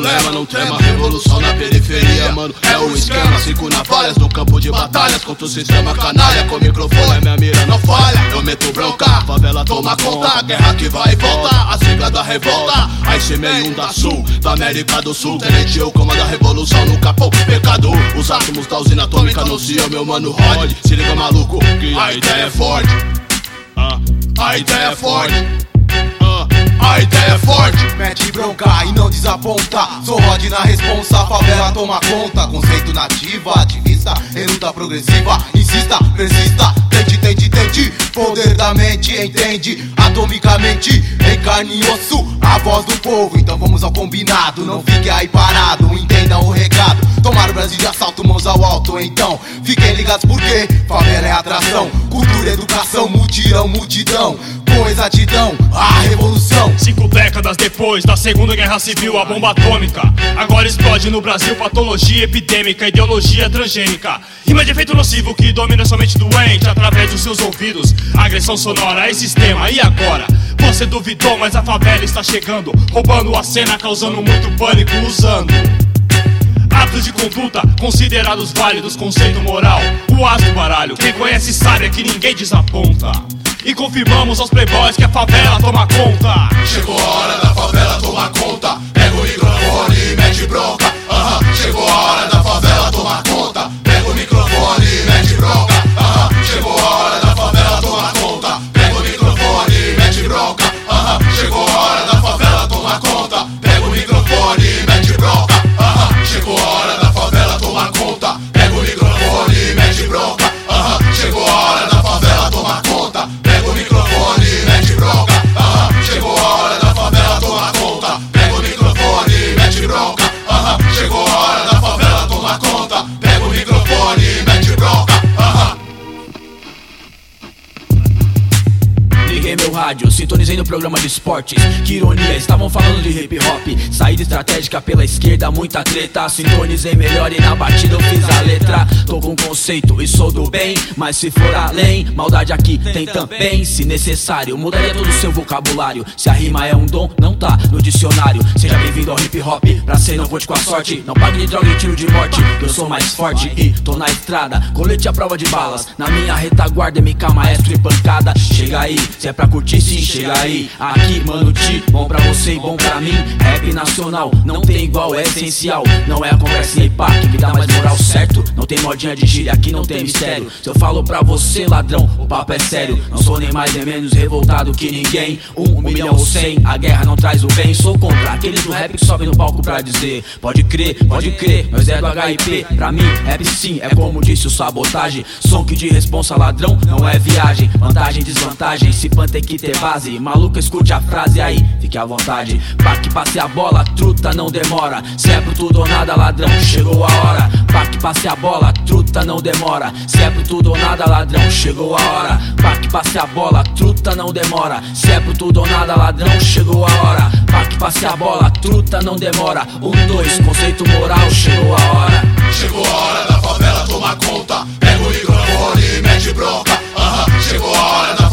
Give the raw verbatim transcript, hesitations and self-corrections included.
lema, não trema, revolução na periferia, mano, é o esquema. Cinco navalhas no campo de batalhas contra o sistema canalha. Com o microfone, minha mira não falha, eu meto bronca, a favela toma conta, a guerra que vai e volta, a sigla da revolta. A I C sessenta e um da Sul, da América do Sul, tenente eu comando a revolução no capô, pecado. Os átomos da usina atômica anunciam meu mano Rod. Se liga maluco, que a ideia é forte, ah, a ideia é forte, ah, a ideia é forte. Mete bronca e não desaponta, sou Rod na responsa, a favela toma conta. Conceito nativa, ativista, em luta progressiva, insista, persista, tente, tente, tente. Poder da mente, entende, atomicamente, em carne e osso, a voz do povo. Então vamos ao combinado, não fique aí parado, entendam o recado. Tomar o Brasil de assalto, mãos ao alto, então fiquem ligados porque favela é atração, cultura, educação, mutirão, multidão, com exatidão, a revolução. Cinco décadas depois da Segunda Guerra Civil, a bomba atômica agora explode no Brasil. Patologia epidêmica, ideologia transgênica, rima de efeito nocivo que domina somente doente através dos seus ouvidos. Agressão sonora é sistema, e agora? Você duvidou, mas a favela está chegando, roubando a cena, causando muito pânico, usando atos de conduta considerados válidos, conceito moral, o as do baralho. Quem conhece sabe é que ninguém desaponta. E confirmamos aos playboys que a favela toma conta. Chegou a hora da favela tomar conta, pega o microfone e mete bronca. Aham, uh-huh. Chegou a hora da favela tomar conta, pega o microfone e mete bronca. Aham, uh-huh. Chegou a hora da favela tomar conta, pega o microfone e mete bronca. Aham, uh-huh. Chegou a hora da favela tomar conta, pega o microfone e mete bronca. Aham, uh-huh. Chegou a hora da favela tomar conta, pega o microfone e mete bronca. Aham, uh-huh. Chegou a hora da favela tomar conta, pega o microfone e mete bronca. Aham, uh-huh. Chegou a hora da favela tomar conta, pega o microfone e mete bronca. Aham, uh-huh. Chegou a hora da favela tomar conta, pega o microfone e mete bronca. Aham. Uh-huh. Liguei meu rádio, sintonizei no programa de esportes. Que ironia, estavam falando de hip hop. Saída estratégica pela esquerda, muita treta. Sintonizei melhor e na batida eu fiz a letra. Tô com conceito e sou do bem, mas se for além, maldade aqui tem também. Se necessário, mudaria todo o seu vocabulário. Se a rima é um dom, não tá no dicionário. Seja bem-vindo ao hip hop, pra ser não conte com a sorte. Não pague de droga e tiro de morte, eu sou mais forte e tô na estrada, colete à prova de balas. Na minha retaguarda, M K, maestro e pancada. Chega aí, se é pra curtir sim, chega aí. Aqui, mano, ti, bom pra você e bom pra mim. Rap nacional, não tem igual, é essencial. Não é a conversa e pá que me dá mais moral, certo? Não tem modinha de gíria, aqui não tem mistério. Se eu falo pra você, ladrão, o papo é sério. Não sou nem mais nem menos revoltado que ninguém. Um, um milhão ou cem, a guerra não traz o bem. Sou contra aqueles do rap que sobem no palco pra dizer pode crer, pode crer, nós é do H I P. Pra mim, rap sim, é como disse o Sabotagem. Som que de responsa, ladrão, não é viagem. Vantagem, desvantagem, se pan tem que ter base. Maluco, escute a frase aí, fique à vontade. Pra que passe a bola, truta não demora. Se é pro tudo ou nada, ladrão, chegou a hora. Pra que passe a bola, truta não demora. Se é pro tudo ou nada, ladrão, chegou a hora. Pra que passe a bola, truta não demora. Se é pro tudo ou nada, ladrão, chegou a hora. Pra que passe a bola, truta não demora. Um, dois, conceito moral, chegou a hora. Chegou a hora da favela tomar conta, pega o microfone e mete bronca. Aham, uh-huh. Chegou a hora da